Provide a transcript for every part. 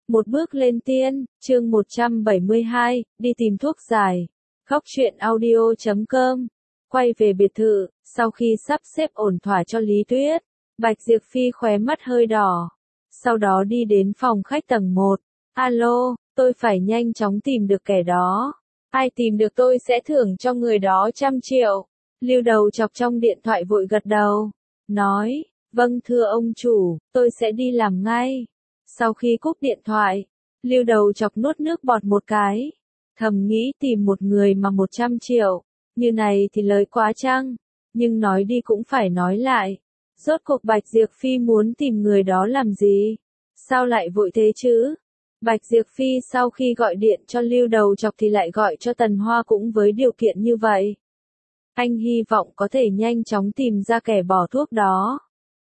Một bước lên tiên, chương 172, đi tìm thuốc giải. Góc truyện audio.com. Quay về biệt thự, sau khi sắp xếp ổn thỏa cho Lý Tuyết, Bạch Diệp Phi khóe mắt hơi đỏ. Sau đó đi đến phòng khách tầng 1. Alo, tôi phải nhanh chóng tìm được kẻ đó. Ai tìm được tôi sẽ thưởng cho người đó 100 triệu. Lưu Đầu Chọc trong điện thoại vội gật đầu. Nói, vâng thưa ông chủ, tôi sẽ đi làm ngay. Sau khi cúp điện thoại, Lưu Đầu Chọc nuốt nước bọt một cái. Thầm nghĩ tìm một người mà 100 triệu. Như này thì lời quá chăng. Nhưng nói đi cũng phải nói lại. Rốt cuộc Bạch Diệp Phi muốn tìm người đó làm gì? Sao lại vội thế chứ? Bạch Diệp Phi sau khi gọi điện cho Lưu Đầu Chọc thì lại gọi cho Tần Hoa cũng với điều kiện như vậy. Anh hy vọng có thể nhanh chóng tìm ra kẻ bỏ thuốc đó.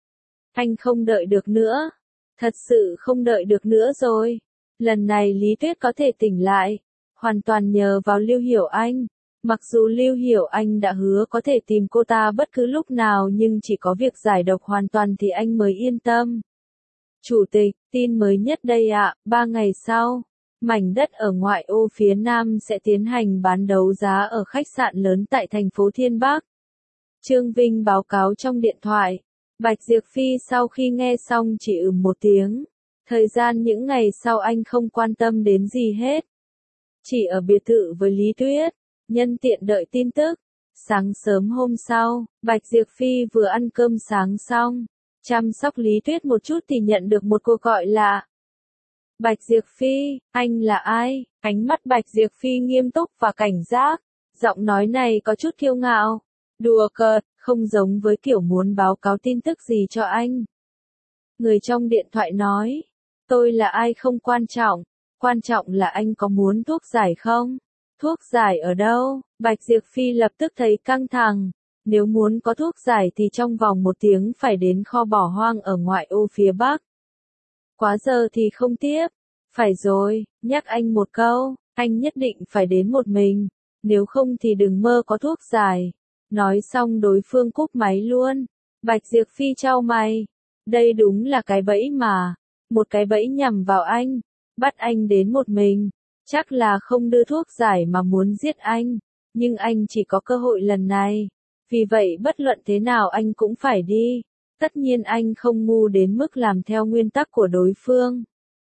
Anh không đợi được nữa. Thật sự không đợi được nữa rồi. Lần này Lý Tuyết có thể tỉnh lại. Hoàn toàn nhờ vào Lưu Hiểu Anh. Mặc dù Lưu Hiểu Anh đã hứa có thể tìm cô ta bất cứ lúc nào nhưng chỉ có việc giải độc hoàn toàn thì anh mới yên tâm. Chủ tịch, tin mới nhất đây ạ, 3 ngày sau, mảnh đất ở ngoại ô phía Nam sẽ tiến hành bán đấu giá ở khách sạn lớn tại thành phố Thiên Bắc. Trương Vinh báo cáo trong điện thoại. Bạch Diệp Phi sau khi nghe xong chỉ một tiếng. Thời gian những ngày sau anh không quan tâm đến gì hết. Chỉ ở biệt thự với Lý Tuyết, nhân tiện đợi tin tức. Sáng sớm hôm sau, Bạch Diệp Phi vừa ăn cơm sáng xong, chăm sóc Lý Tuyết một chút thì nhận được một cuộc gọi lạ. Bạch Diệp Phi, anh là ai? Ánh mắt Bạch Diệp Phi nghiêm túc và cảnh giác. Giọng nói này có chút kiêu ngạo. Đùa cợt, không giống với kiểu muốn báo cáo tin tức gì cho anh. Người trong điện thoại nói, tôi là ai không quan trọng. Quan trọng là anh có muốn thuốc giải không? Thuốc giải ở đâu? Bạch Diệp Phi lập tức thấy căng thẳng. Nếu muốn có thuốc giải thì trong vòng 1 tiếng phải đến kho bỏ hoang ở ngoại ô phía Bắc. Quá giờ thì không tiếp. Phải rồi, nhắc anh một câu, anh nhất định phải đến một mình. Nếu không thì đừng mơ có thuốc giải. Nói xong đối phương cúp máy luôn. Bạch Diệp Phi chau mày. Đây đúng là cái bẫy mà. Một cái bẫy nhằm vào anh. Bắt anh đến một mình. Chắc là không đưa thuốc giải mà muốn giết anh. Nhưng anh chỉ có cơ hội lần này. Vì vậy bất luận thế nào anh cũng phải đi. Tất nhiên anh không ngu đến mức làm theo nguyên tắc của đối phương.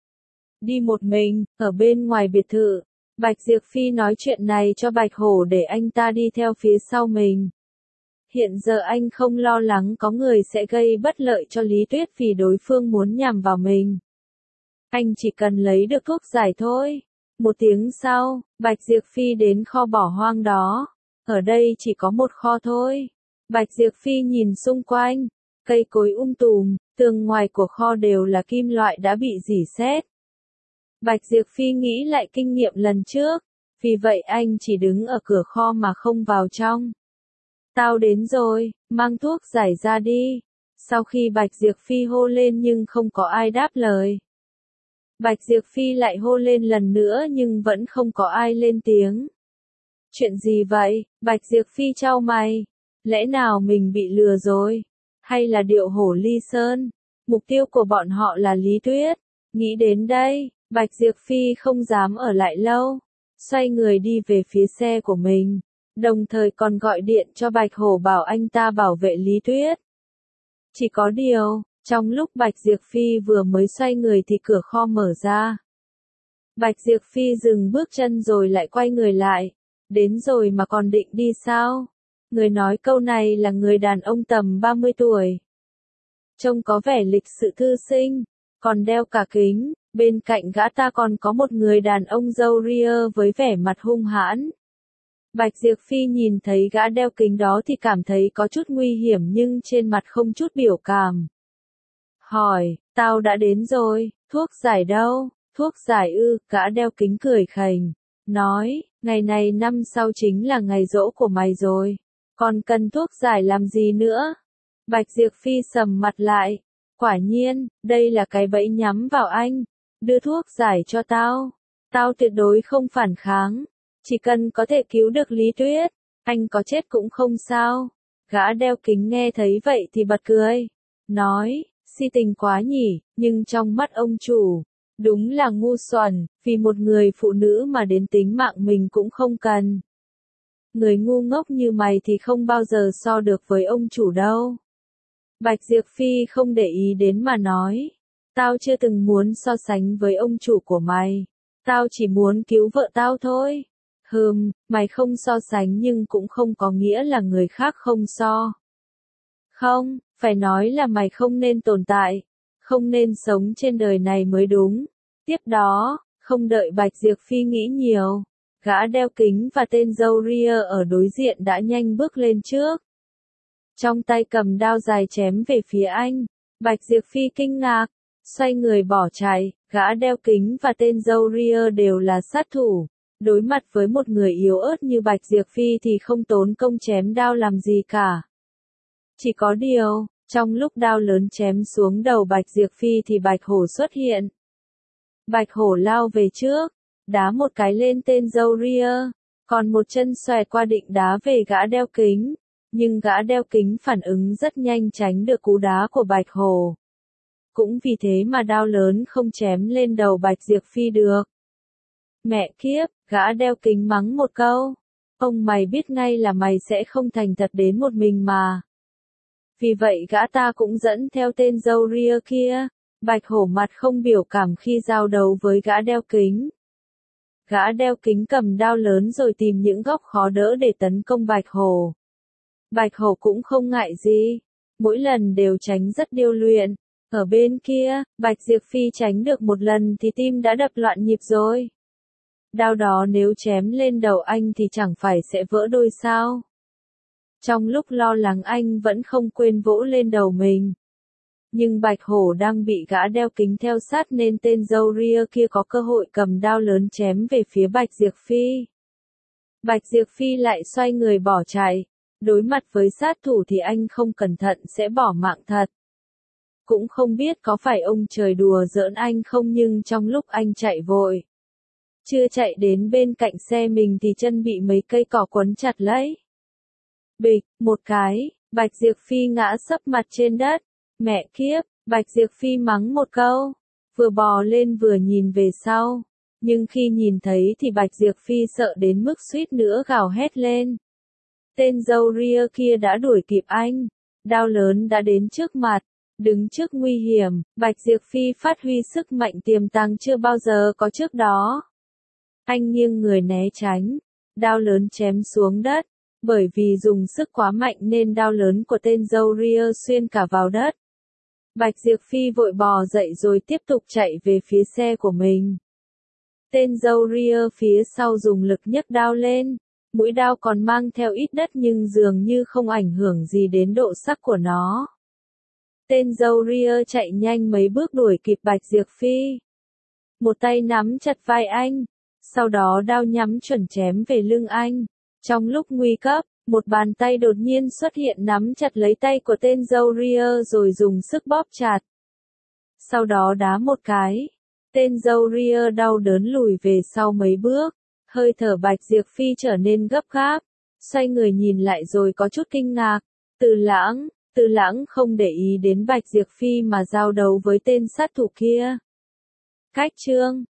Đi một mình, ở bên ngoài biệt thự. Bạch Diệp Phi nói chuyện này cho Bạch Hổ để anh ta đi theo phía sau mình. Hiện giờ anh không lo lắng có người sẽ gây bất lợi cho Lý Tuyết vì đối phương muốn nhằm vào mình. Anh chỉ cần lấy được thuốc giải thôi. 1 tiếng sau, Bạch Diệp Phi đến kho bỏ hoang đó. Ở đây chỉ có một kho thôi. Bạch Diệp Phi nhìn xung quanh. Cây cối tùm, tường ngoài của kho đều là kim loại đã bị rỉ sét. Bạch Diệp Phi nghĩ lại kinh nghiệm lần trước. Vì vậy anh chỉ đứng ở cửa kho mà không vào trong. Tao đến rồi, mang thuốc giải ra đi. Sau khi Bạch Diệp Phi hô lên nhưng không có ai đáp lời. Bạch Diệp Phi lại hô lên lần nữa nhưng vẫn không có ai lên tiếng. Chuyện gì vậy? Bạch Diệp Phi chau mày. Lẽ nào mình bị lừa rồi? Hay là điệu hổ ly sơn? Mục tiêu của bọn họ là Lý Tuyết. Nghĩ đến đây, Bạch Diệp Phi không dám ở lại lâu. Xoay người đi về phía xe của mình. Đồng thời còn gọi điện cho Bạch Hổ bảo anh ta bảo vệ Lý Tuyết. Chỉ có điều, trong lúc Bạch Diệp Phi vừa mới xoay người thì cửa kho mở ra. Bạch Diệp Phi dừng bước chân rồi lại quay người lại. Đến rồi mà còn định đi sao? Người nói câu này là người đàn ông tầm 30 tuổi. Trông có vẻ lịch sự thư sinh, còn đeo cả kính. Bên cạnh gã ta còn có một người đàn ông râu ria với vẻ mặt hung hãn. Bạch Diệp Phi nhìn thấy gã đeo kính đó thì cảm thấy có chút nguy hiểm nhưng trên mặt không chút biểu cảm. Hỏi, tao đã đến rồi, thuốc giải đâu? Thuốc giải ư? Gã đeo kính cười khành. Nói, ngày này năm sau chính là ngày giỗ của mày rồi. Còn cần thuốc giải làm gì nữa? Bạch Diệp Phi sầm mặt lại. Quả nhiên, đây là cái bẫy nhắm vào anh. Đưa thuốc giải cho tao. Tao tuyệt đối không phản kháng. Chỉ cần có thể cứu được Lý Tuyết, anh có chết cũng không sao. Gã đeo kính nghe thấy vậy thì bật cười. Nói, si tình quá nhỉ, nhưng trong mắt ông chủ, Đúng là ngu xuẩn, vì một người phụ nữ mà đến tính mạng mình cũng không cần. Người ngu ngốc như mày thì không bao giờ so được với ông chủ đâu. Bạch Diệp Phi không để ý đến mà nói. Tao chưa từng muốn so sánh với ông chủ của mày. Tao chỉ muốn cứu vợ tao thôi. Mày không so sánh nhưng cũng không có nghĩa là người khác không so. Không, phải nói là mày không nên tồn tại. Không nên sống trên đời này mới đúng. Tiếp đó, không đợi Bạch Diệp Phi nghĩ nhiều. Gã đeo kính và tên dâu ria ở đối diện đã nhanh bước lên trước. Trong tay cầm đao dài chém về phía anh. Bạch Diệp Phi kinh ngạc, xoay người bỏ chạy, gã đeo kính và tên dâu ria đều là sát thủ. Đối mặt với một người yếu ớt như Bạch Diệp Phi thì không tốn công chém đao làm gì cả. Chỉ có điều, trong lúc đao lớn chém xuống đầu Bạch Diệp Phi thì Bạch Hổ xuất hiện. Bạch Hổ lao về trước, đá một cái lên tên dâu ria, còn một chân xoẹt qua định đá về gã đeo kính. Nhưng gã đeo kính phản ứng rất nhanh tránh được cú đá của Bạch Hổ. Cũng vì thế mà đao lớn không chém lên đầu Bạch Diệp Phi được. Mẹ kiếp, gã đeo kính mắng một câu. Ông mày biết ngay là mày sẽ không thành thật đến một mình mà. Vì vậy gã ta cũng dẫn theo tên dâu ria kia. Bạch Hổ mặt không biểu cảm khi giao đấu với gã đeo kính. Gã đeo kính cầm đao lớn rồi tìm những góc khó đỡ để tấn công Bạch Hổ. Bạch Hổ cũng không ngại gì, mỗi lần đều tránh rất điêu luyện. Ở bên kia, Bạch Diệp Phi tránh được một lần thì tim đã đập loạn nhịp rồi. Đao đó nếu chém lên đầu anh thì chẳng phải sẽ vỡ đôi sao? Trong lúc lo lắng anh vẫn không quên vỗ lên đầu mình. Nhưng Bạch Hổ đang bị gã đeo kính theo sát nên tên dâu ria kia có cơ hội cầm đao lớn chém về phía Bạch Diệp Phi. Bạch Diệp Phi lại xoay người bỏ chạy. Đối mặt với sát thủ thì anh không cẩn thận sẽ bỏ mạng thật. Cũng không biết có phải ông trời đùa giỡn anh không nhưng trong lúc anh chạy vội. Chưa chạy đến bên cạnh xe mình thì chân bị mấy cây cỏ quấn chặt lấy. Bịch, một cái, Bạch Diệp Phi ngã sấp mặt trên đất. Mẹ kiếp, Bạch Diệp Phi mắng một câu. Vừa bò lên vừa nhìn về sau. Nhưng khi nhìn thấy thì Bạch Diệp Phi sợ đến mức suýt nữa gào hét lên. Tên dâu ria kia đã đuổi kịp anh. Đao lớn đã đến trước mặt. Đứng trước nguy hiểm, Bạch Diệp Phi phát huy sức mạnh tiềm tàng chưa bao giờ có trước đó. Anh nghiêng người né tránh. Đao lớn chém xuống đất. Bởi vì dùng sức quá mạnh nên đao lớn của tên dâu ria xuyên cả vào đất. Bạch Diệp Phi vội bò dậy rồi tiếp tục chạy về phía xe của mình. Tên dâu ria phía sau dùng lực nhấc đao lên. Mũi đao còn mang theo ít đất nhưng dường như không ảnh hưởng gì đến độ sắc của nó. Tên dâu ria chạy nhanh mấy bước đuổi kịp Bạch Diệp Phi. Một tay nắm chặt vai anh, sau đó đao nhắm chuẩn chém về lưng anh. Trong lúc nguy cấp, một bàn tay đột nhiên xuất hiện nắm chặt lấy tay của tên dâu ria rồi dùng sức bóp chặt. Sau đó đá một cái. Tên dâu ria đau đớn lùi về sau mấy bước. Hơi thở Bạch Diệp Phi trở nên gấp gáp. Xoay người nhìn lại rồi có chút kinh ngạc. Từ lãng không để ý đến Bạch Diệp Phi mà giao đấu với tên sát thủ kia. Cách chương